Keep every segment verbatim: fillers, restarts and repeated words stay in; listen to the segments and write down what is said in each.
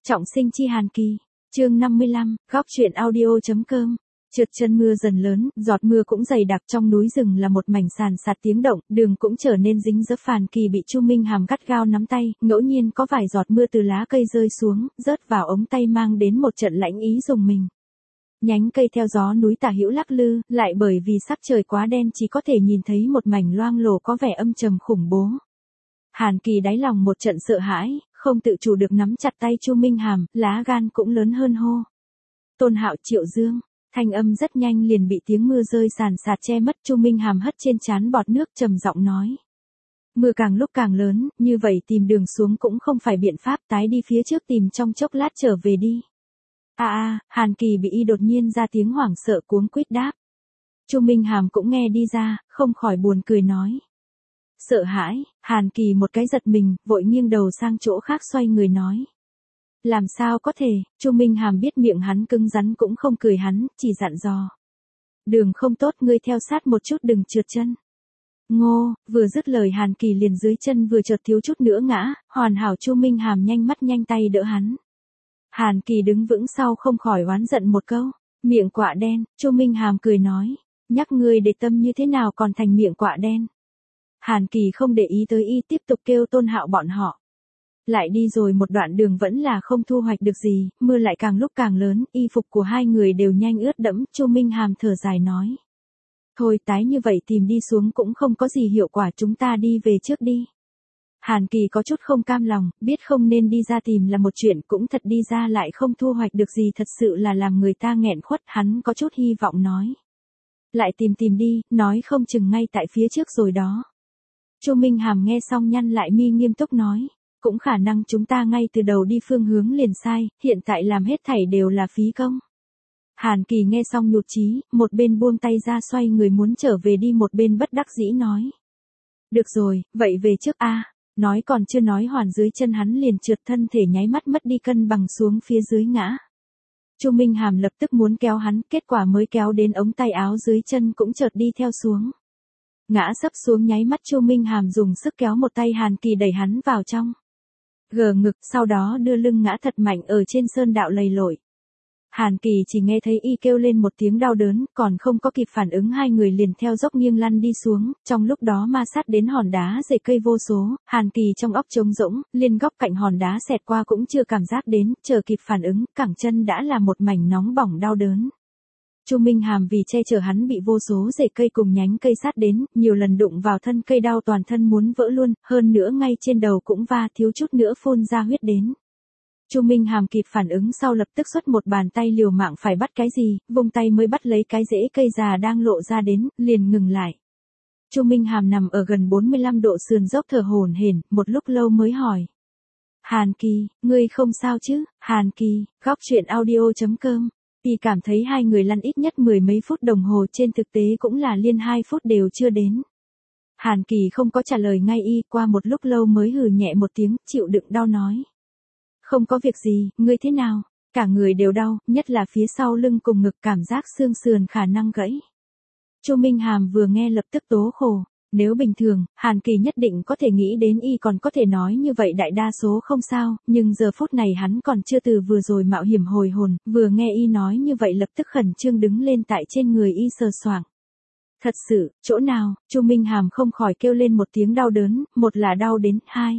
Trọng sinh chi Hàn Kỳ, chương năm mươi lăm, góc truyện audio chấm com. Trượt chân mưa dần lớn, giọt mưa cũng dày đặc, trong núi rừng là một mảnh sàn sạt tiếng động, đường cũng trở nên dính dấp. Hàn Kỳ bị Chu Minh Hàm gắt gao nắm tay, ngẫu nhiên có vài giọt mưa từ lá cây rơi xuống, rớt vào ống tay mang đến một trận lãnh ý rùng mình. Nhánh cây theo gió núi tả hữu lắc lư, lại bởi vì sắc trời quá đen chỉ có thể nhìn thấy một mảnh loang lổ có vẻ âm trầm khủng bố. Hàn Kỳ đáy lòng một trận sợ hãi, không tự chủ được nắm chặt tay Chu Minh Hàm, lá gan cũng lớn hơn hô. Tôn Hạo, Triệu Dương. Thanh âm rất nhanh liền bị tiếng mưa rơi sàn sạt che mất. Chu Minh Hàm hất trên trán bọt nước trầm giọng nói. Mưa càng lúc càng lớn, như vậy tìm đường xuống cũng không phải biện pháp, tái đi phía trước tìm trong chốc lát trở về đi. A a, Hàn Kỳ bị y đột nhiên ra tiếng hoảng sợ cuống quýt đáp. Chu Minh Hàm cũng nghe đi ra, không khỏi buồn cười nói. Sợ hãi, Hàn Kỳ một cái giật mình, vội nghiêng đầu sang chỗ khác xoay người nói. Làm sao có thể, Chu Minh Hàm biết miệng hắn cứng rắn cũng không cười hắn, chỉ dặn dò. Đường không tốt, ngươi theo sát một chút đừng trượt chân. Ngô, vừa dứt lời Hàn Kỳ liền dưới chân vừa chợt thiếu chút nữa ngã, hoàn hảo Chu Minh Hàm nhanh mắt nhanh tay đỡ hắn. Hàn Kỳ đứng vững sau không khỏi oán giận một câu, miệng quạ đen. Chu Minh Hàm cười nói, nhắc ngươi để tâm như thế nào còn thành miệng quạ đen. Hàn Kỳ không để ý tới y, tiếp tục kêu Tôn Hạo bọn họ. Lại đi rồi một đoạn đường vẫn là không thu hoạch được gì, mưa lại càng lúc càng lớn, y phục của hai người đều nhanh ướt đẫm. Chu Minh Hàm thở dài nói. Thôi tái như vậy tìm đi xuống cũng không có gì hiệu quả, chúng ta đi về trước đi. Hàn Kỳ có chút không cam lòng, biết không nên đi ra tìm là một chuyện, cũng thật đi ra lại không thu hoạch được gì, thật sự là làm người ta nghẹn khuất. Hắn có chút hy vọng nói. Lại tìm tìm đi, nói không chừng ngay tại phía trước rồi đó. Chu Minh Hàm nghe xong nhăn lại mi nghiêm túc nói. Cũng khả năng chúng ta ngay từ đầu đi phương hướng liền sai, hiện tại làm hết thảy đều là phí công. Hàn Kỳ nghe xong nhụt chí, một bên buông tay ra xoay người muốn trở về đi, một bên bất đắc dĩ nói. Được rồi, vậy về trước a. Nói còn chưa nói hoàn dưới chân hắn liền trượt, thân thể nháy mắt mất đi cân bằng xuống phía dưới ngã. Chu Minh Hàm lập tức muốn kéo hắn, kết quả mới kéo đến ống tay áo dưới chân cũng chợt đi theo xuống. Ngã sấp xuống nháy mắt Chu Minh Hàm dùng sức kéo một tay Hàn Kỳ đẩy hắn vào trong. Gờ ngực, sau đó đưa lưng ngã thật mạnh ở trên sơn đạo lầy lội. Hàn Kỳ chỉ nghe thấy y kêu lên một tiếng đau đớn, còn không có kịp phản ứng hai người liền theo dốc nghiêng lăn đi xuống, trong lúc đó ma sát đến hòn đá rễ cây vô số. Hàn Kỳ trong óc trống rỗng, liên góc cạnh hòn đá xẹt qua cũng chưa cảm giác đến, chờ kịp phản ứng, cẳng chân đã là một mảnh nóng bỏng đau đớn. Chu Minh Hàm vì che chở hắn bị vô số rễ cây cùng nhánh cây sát đến, nhiều lần đụng vào thân cây đau toàn thân muốn vỡ luôn, hơn nữa ngay trên đầu cũng va, thiếu chút nữa phun ra huyết đến. Chu Minh Hàm kịp phản ứng sau lập tức xuất một bàn tay liều mạng phải bắt cái gì, vùng tay mới bắt lấy cái rễ cây già đang lộ ra đến, liền ngừng lại. Chu Minh Hàm nằm ở gần bốn mươi lăm độ sườn dốc thở hổn hển, một lúc lâu mới hỏi. Hàn Kỳ, ngươi không sao chứ? Hàn Kỳ, góc truyện audio chấm com. Y cảm thấy hai người lăn ít nhất mười mấy phút đồng hồ, trên thực tế cũng là liên hai phút đều chưa đến. Hàn Kỳ không có trả lời ngay y, qua một lúc lâu mới hừ nhẹ một tiếng, chịu đựng đau nói. Không có việc gì, ngươi thế nào? Cả người đều đau, nhất là phía sau lưng cùng ngực, cảm giác xương sườn khả năng gãy. Chu Minh Hàm vừa nghe lập tức tố khổ. Nếu bình thường, Hàn Kỳ nhất định có thể nghĩ đến y còn có thể nói như vậy, đại đa số không sao, nhưng giờ phút này hắn còn chưa từ vừa rồi mạo hiểm hồi hồn, vừa nghe y nói như vậy lập tức khẩn trương đứng lên tại trên người y sờ soạng. Thật sự, chỗ nào? Chu Minh Hàm không khỏi kêu lên một tiếng đau đớn, một là đau đến, hai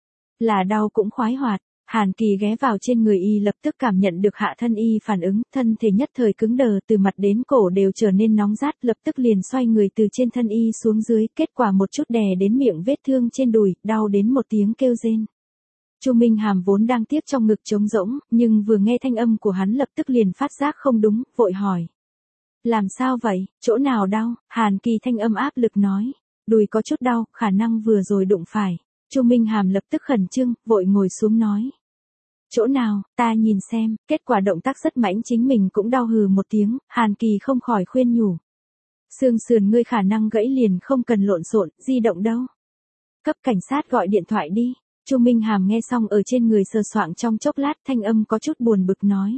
là đau cũng khoái hoạt. Hàn Kỳ ghé vào trên người y lập tức cảm nhận được hạ thân y phản ứng, thân thể nhất thời cứng đờ, từ mặt đến cổ đều trở nên nóng rát, lập tức liền xoay người từ trên thân y xuống dưới, kết quả một chút đè đến miệng vết thương trên đùi, đau đến một tiếng kêu rên. Chu Minh Hàm vốn đang tiếc trong ngực trống rỗng, nhưng vừa nghe thanh âm của hắn lập tức liền phát giác không đúng, vội hỏi. Làm sao vậy, chỗ nào đau? Hàn Kỳ thanh âm áp lực nói. Đùi có chút đau, khả năng vừa rồi đụng phải. Chu Minh Hàm lập tức khẩn trương, vội ngồi xuống nói. Chỗ nào, ta nhìn xem, kết quả động tác rất mãnh chính mình cũng đau hừ một tiếng, Hàn Kỳ không khỏi khuyên nhủ. Xương sườn ngươi khả năng gãy liền không cần lộn xộn, di động đâu. Cấp cảnh sát gọi điện thoại đi. Chu Minh Hàm nghe xong ở trên người sờ soạng trong chốc lát, thanh âm có chút buồn bực nói.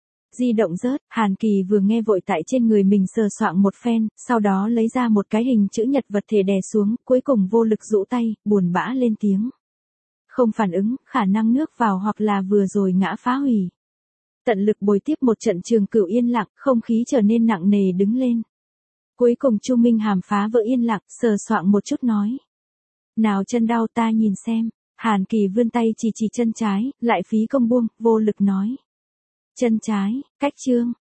Di động rớt, Hàn Kỳ vừa nghe vội tại trên người mình sờ soạng một phen, sau đó lấy ra một cái hình chữ nhật vật thể đè xuống, cuối cùng vô lực rũ tay, buồn bã lên tiếng. không phản ứng, khả năng nước vào hoặc là vừa rồi ngã phá hủy. Tận lực bồi tiếp một trận Trường Cửu yên lặng, không khí trở nên nặng nề đứng lên. Cuối cùng Chu Minh Hàm phá vỡ yên lặng, sờ soạng một chút nói. Nào chân đau ta nhìn xem, Hàn Kỳ vươn tay chỉ chỉ chân trái, lại phí công buông, vô lực nói. Chân trái, cách chương,